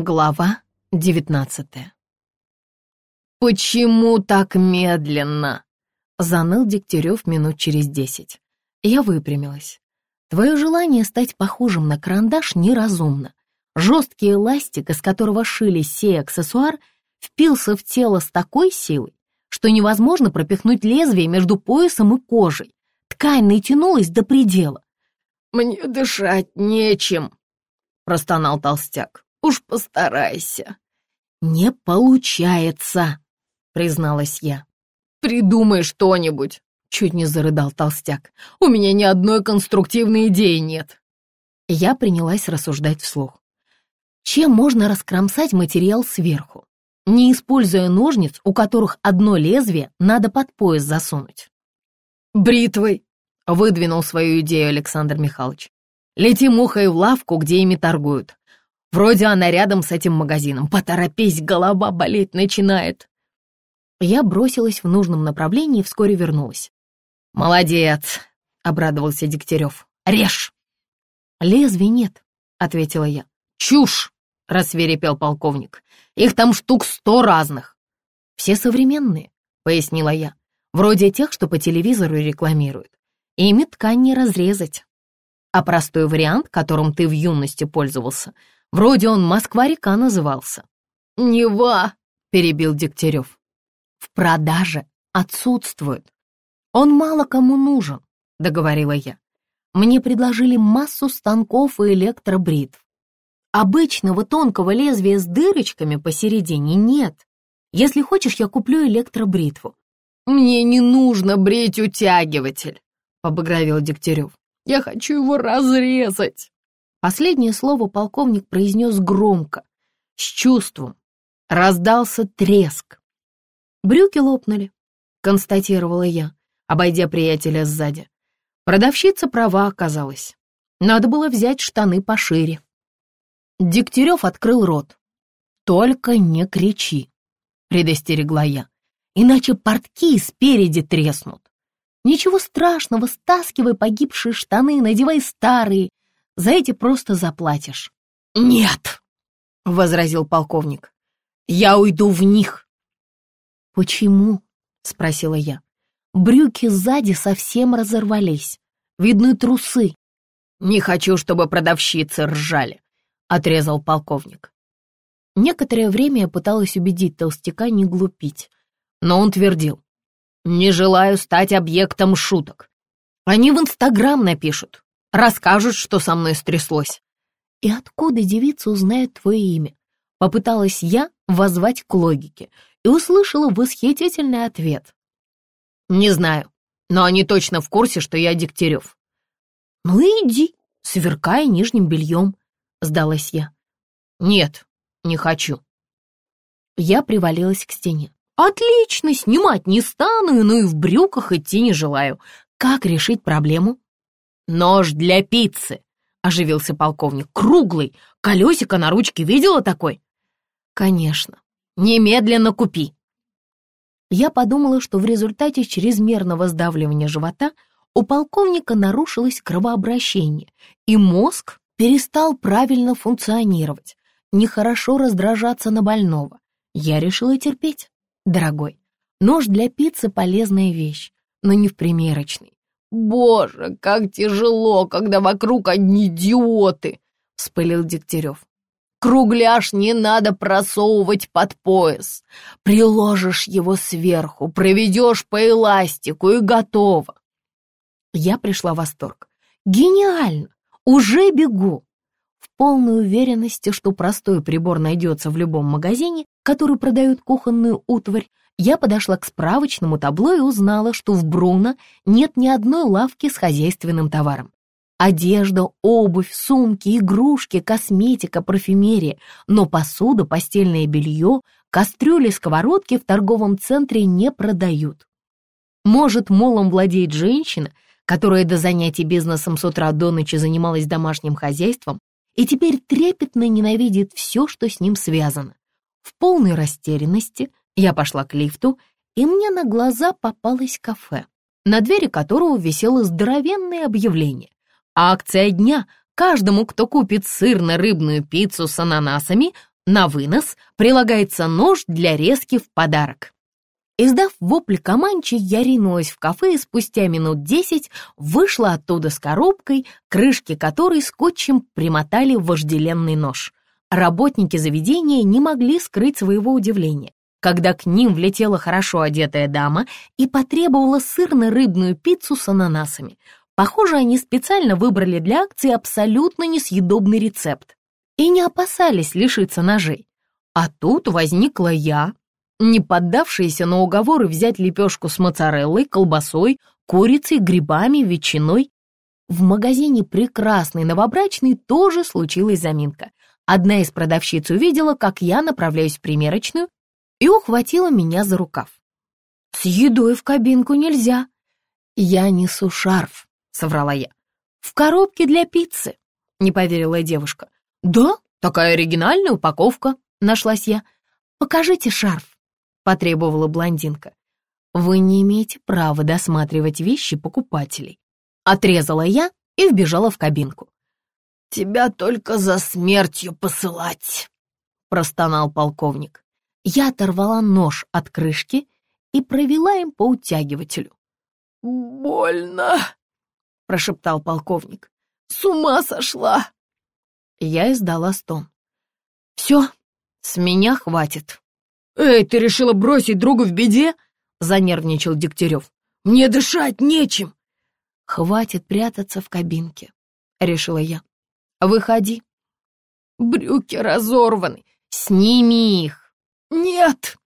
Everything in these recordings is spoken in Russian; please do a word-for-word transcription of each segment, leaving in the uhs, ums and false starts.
Глава девятнадцатая. «Почему так медленно?» — заныл Дегтярев минут через десять. Я выпрямилась. Твое желание стать похожим на карандаш неразумно. Жесткий эластик, из которого шили сей аксессуар, впился в тело с такой силой, что невозможно пропихнуть лезвие между поясом и кожей. Ткань натянулась до предела. «Мне дышать нечем», — простонал толстяк. «Уж постарайся». «Не получается», — призналась я. «Придумай что-нибудь», — чуть не зарыдал толстяк. «У меня ни одной конструктивной идеи нет». Я принялась рассуждать вслух. Чем можно раскромсать материал сверху, не используя ножниц, у которых одно лезвие надо под пояс засунуть? «Бритвой», — выдвинул свою идею Александр Михайлович. «Лети мухой в лавку, где ими торгуют. Вроде она рядом с этим магазином. Поторопись, голова болеть начинает». Я бросилась в нужном направлении и вскоре вернулась. «Молодец», — обрадовался Дегтярев. «Режь!» «Лезвий нет», — ответила я. «Чушь!» — рассвирепел полковник. «Их там штук сто разных». «Все современные», — пояснила я. «Вроде тех, что по телевизору рекламируют. Ими ткань не разрезать. А простой вариант, которым ты в юности пользовался, вроде он Москва-река назывался». «Нева», — перебил Дегтярев. «В продаже отсутствует. Он мало кому нужен», — договорила я. «Мне предложили массу станков и электробритв. Обычного тонкого лезвия с дырочками посередине нет. Если хочешь, я куплю электробритву». «Мне не нужно брить утягиватель», — побагровел Дегтярев. «Я хочу его разрезать». Последнее слово полковник произнес громко, с чувством. Раздался треск. «Брюки лопнули», — констатировала я, обойдя приятеля сзади. Продавщица права оказалась. Надо было взять штаны пошире. Дегтярев открыл рот. «Только не кричи», — предостерегла я, «иначе портки спереди треснут. Ничего страшного, стаскивай погибшие штаны, надевай старые. За эти просто заплатишь». «Нет», — возразил полковник, — «я уйду в них». «Почему?» — спросила я. «Брюки сзади совсем разорвались. Видны трусы». «Не хочу, чтобы продавщицы ржали», — отрезал полковник. Некоторое время я пыталась убедить толстяка не глупить, но он твердил: «Не желаю стать объектом шуток. Они в Инстаграм напишут, расскажут, что со мной стряслось». «И откуда девица узнает твое имя?» Попыталась я воззвать к логике и услышала восхитительный ответ. «Не знаю, но они точно в курсе, что я Дегтярев». «Ну иди, сверкай нижним бельем», — сдалась я. «Нет, не хочу». Я привалилась к стене. «Отлично, снимать не стану, но и в брюках идти не желаю. Как решить проблему?» «Нож для пиццы», — оживился полковник. «Круглый, колесико на ручке, видела такой?» «Конечно. Немедленно купи». Я подумала, что в результате чрезмерного сдавливания живота у полковника нарушилось кровообращение, и мозг перестал правильно функционировать, нехорошо раздражаться на больного. Я решила терпеть. «Дорогой, нож для пиццы — полезная вещь, но не в примерочной». «Боже, как тяжело, когда вокруг одни идиоты!» — вспылил Дегтярев. «Кругляш не надо просовывать под пояс. Приложишь его сверху, проведешь по эластику и готово». Я пришла в восторг. «Гениально! Уже бегу!» В полной уверенности, что простой прибор найдется в любом магазине, который продает кухонную утварь, я подошла к справочному табло и узнала, что в Бруно нет ни одной лавки с хозяйственным товаром. Одежда, обувь, сумки, игрушки, косметика, парфюмерия, но посуда, постельное белье, кастрюли, сковородки в торговом центре не продают. Может, молом владеет женщина, которая до занятий бизнесом с утра до ночи занималась домашним хозяйством и теперь трепетно ненавидит все, что с ним связано. В полной растерянности я пошла к лифту, и мне на глаза попалось кафе, на двери которого висело здоровенное объявление. Акция дня. Каждому, кто купит сырно-рыбную пиццу с ананасами, На вынос прилагается нож для резки в подарок». Издав вопль Команчи, я ринулась в кафе и спустя минут десять вышла оттуда с коробкой, крышки которой скотчем примотали вожделенный нож. Работники заведения не могли скрыть своего удивления, когда к ним влетела хорошо одетая дама и потребовала сырно-рыбную пиццу с ананасами. Похоже, они специально выбрали для акции абсолютно несъедобный рецепт и не опасались лишиться ножей. А тут возникла я, не поддавшаяся на уговоры взять лепешку с моцареллой, колбасой, курицей, грибами, ветчиной. В магазине «Прекрасный новобрачный» тоже случилась заминка. Одна из продавщиц увидела, как я направляюсь в примерочную, и ухватила меня за рукав. «С едой в кабинку нельзя». «Я несу шарф», — соврала я. «В коробке для пиццы», — не поверила девушка. «Да, такая оригинальная упаковка», — нашлась я. «Покажите шарф», — потребовала блондинка. «Вы не имеете права досматривать вещи покупателей», — отрезала я и вбежала в кабинку. «Тебя только за смертью посылать», — простонал полковник. Я оторвала нож от крышки и провела им по утягивателю. «Больно», — прошептал полковник. «С ума сошла». Я издала стон. «Все, с меня хватит». «Эй, ты решила бросить друга в беде?» — занервничал Дегтярев. «Мне дышать нечем». «Хватит прятаться в кабинке», — решила я. «Выходи». «Брюки разорваны. Сними их». «Нет».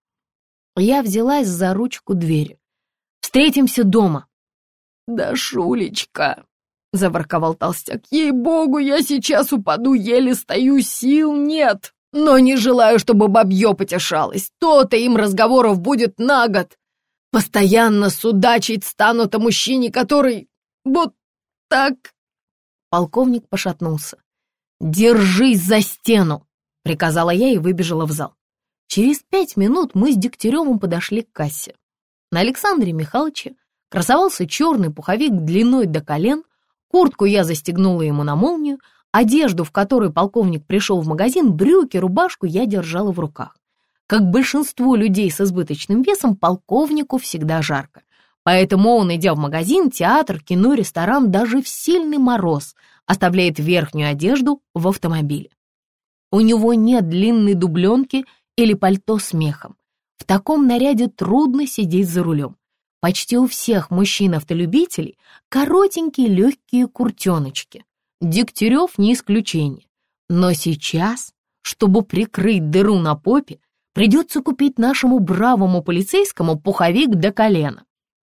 Я взялась за ручку двери. «Встретимся дома». «Да, Шулечка», — заворковал толстяк, — «ей-богу, я сейчас упаду, еле стою, сил нет. Но не желаю, чтобы бабье потешалось. То-то им разговоров будет на год. Постоянно судачить станут о мужчине, который вот так...» Полковник пошатнулся. «Держись за стену!» — приказала я и выбежала в зал. Через пять минут мы с Дегтяревым подошли к кассе. На Александре Михайловиче красовался черный пуховик длиной до колен, куртку я застегнула ему на молнию, одежду, в которой полковник пришел в магазин, брюки, рубашку я держала в руках. Как большинство людей с избыточным весом, полковнику всегда жарко. Поэтому он, идя в магазин, театр, кино, ресторан, даже в сильный мороз, оставляет верхнюю одежду в автомобиле. У него нет длинной дубленки или пальто с мехом. В таком наряде трудно сидеть за рулем. Почти у всех мужчин-автолюбителей коротенькие легкие куртеночки. Дегтярев не исключение. Но сейчас, чтобы прикрыть дыру на попе, придется купить нашему бравому полицейскому пуховик до колена.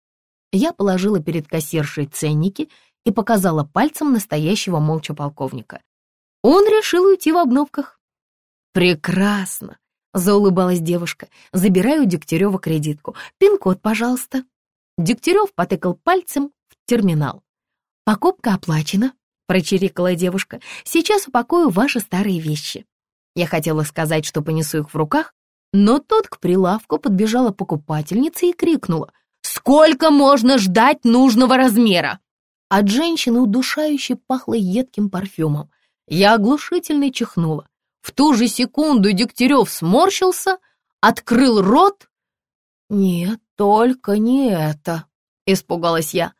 Я положила перед кассиршей ценники и показала пальцем настоящего молча полковника. Он решил уйти в обновках. «Прекрасно!» — заулыбалась девушка. «Забираю у Дегтярева кредитку. Пин-код, пожалуйста». Дегтярев потыкал пальцем в терминал. «Покупка оплачена», — прочирикала девушка. «Сейчас упакую ваши старые вещи». Я хотела сказать, что понесу их в руках, но тут к прилавку подбежала покупательница и крикнула: «Сколько можно ждать нужного размера?» От женщины удушающе пахло едким парфюмом. Я оглушительно чихнула. В ту же секунду Дегтярев сморщился, открыл рот. «Нет, только не это», — испугалась я.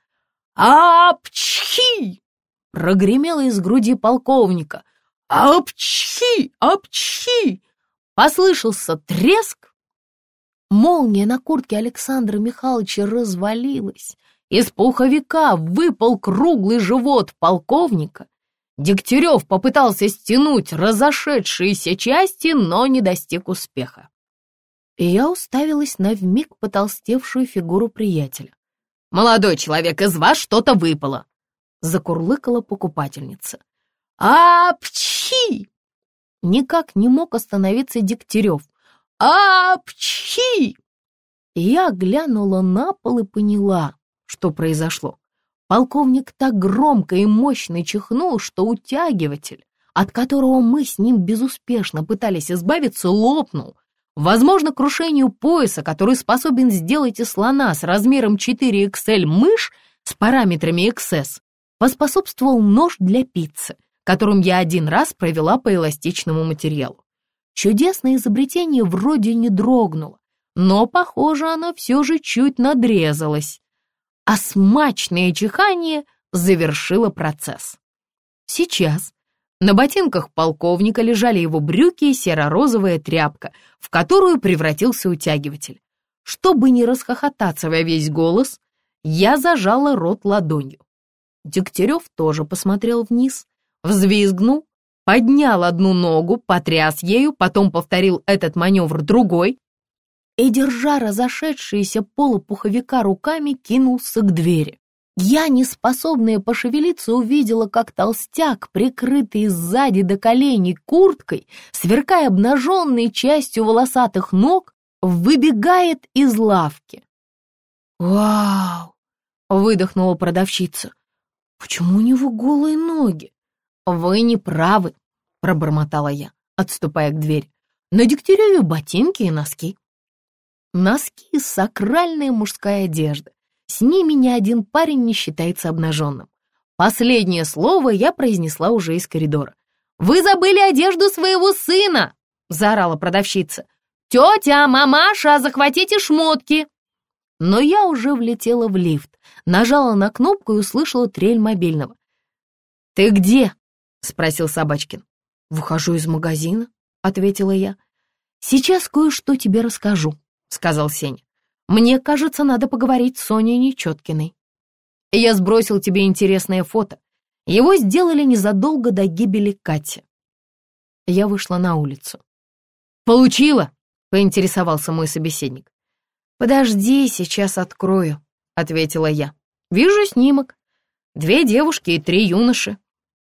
«Апчхи!» — прогремело из груди полковника. «Апчхи! Апчхи!» Послышался треск. Молния на куртке Александра Михайловича развалилась. Из пуховика выпал круглый живот полковника. Дегтярев попытался стянуть разошедшиеся части, но не достиг успеха. И я уставилась на вмиг потолстевшую фигуру приятеля. «Молодой человек, из вас что-то выпало!» — закурлыкала покупательница. «Апчхи!» Никак не мог остановиться Дегтярев. «Апчхи!» Я глянула на пол и поняла, что произошло. Полковник так громко и мощно чихнул, что утягиватель, от которого мы с ним безуспешно пытались избавиться, лопнул. Возможно, крушению пояса, который способен сделать из слона с размером четыре икс эль мышь с параметрами икс эс, поспособствовал нож для пиццы, которым я один раз провела по эластичному материалу. Чудесное изобретение вроде не дрогнуло, но, похоже, оно все же чуть надрезалось, а смачное чихание завершило процесс. Сейчас на ботинках полковника лежали его брюки и серо-розовая тряпка, в которую превратился утягиватель. Чтобы не расхохотаться во весь голос, я зажала рот ладонью. Дегтярев тоже посмотрел вниз, взвизгнул, поднял одну ногу, потряс ею, потом повторил этот маневр другой и, держа разошедшиеся полы пуховика руками, кинулся к двери. Я, неспособная пошевелиться, увидела, как толстяк, прикрытый сзади до коленей курткой, сверкая обнаженной частью волосатых ног, выбегает из лавки. «Вау!» — выдохнула продавщица. «Почему у него голые ноги?» «Вы не правы», — пробормотала я, отступая к двери. «На Дегтяреве ботинки и носки». Носки — сакральная мужская одежда. С ними ни один парень не считается обнаженным. Последнее слово я произнесла уже из коридора. «Вы забыли одежду своего сына!» — заорала продавщица. «Тетя, мамаша, захватите шмотки!» Но я уже влетела в лифт, нажала на кнопку и услышала трель мобильного. «Ты где?» — спросил Собачкин. «Выхожу из магазина», — ответила я. «Сейчас кое-что тебе расскажу», — сказал Сеня. «Мне кажется, надо поговорить с Соней Нечеткиной. Я сбросил тебе интересное фото. Его сделали незадолго до гибели Кати». Я вышла на улицу. «Получила?» — поинтересовался мой собеседник. «Подожди, сейчас открою», — ответила я. «Вижу снимок. Две девушки и три юноши».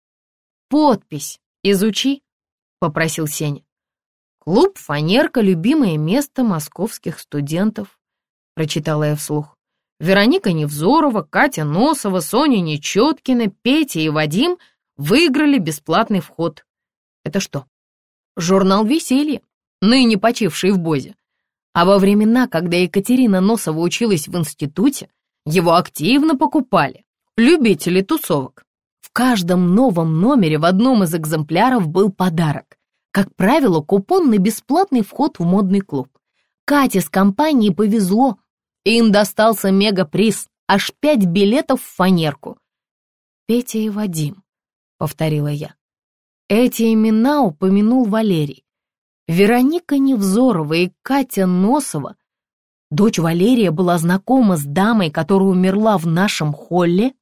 «Подпись изучи», — попросил Сеня. «Клуб «Фанерка» — любимое место московских студентов», — прочитала я вслух. «Вероника Невзорова, Катя Носова, Соня Нечеткина, Петя и Вадим выиграли бесплатный вход». Это что? Журнал «Веселье», ныне почивший в Бозе. А во времена, когда Екатерина Носова училась в институте, его активно покупали любители тусовок. В каждом новом номере в одном из экземпляров был подарок. Как правило, купон на бесплатный вход в модный клуб. Кате с компанией повезло. Им достался мегаприз — аж пять билетов в «Фанерку». «Петя и Вадим», — повторила я. Эти имена упомянул Валерий. Вероника Невзорова и Катя Носова. Дочь Валерия была знакома с дамой, которая умерла в нашем холле.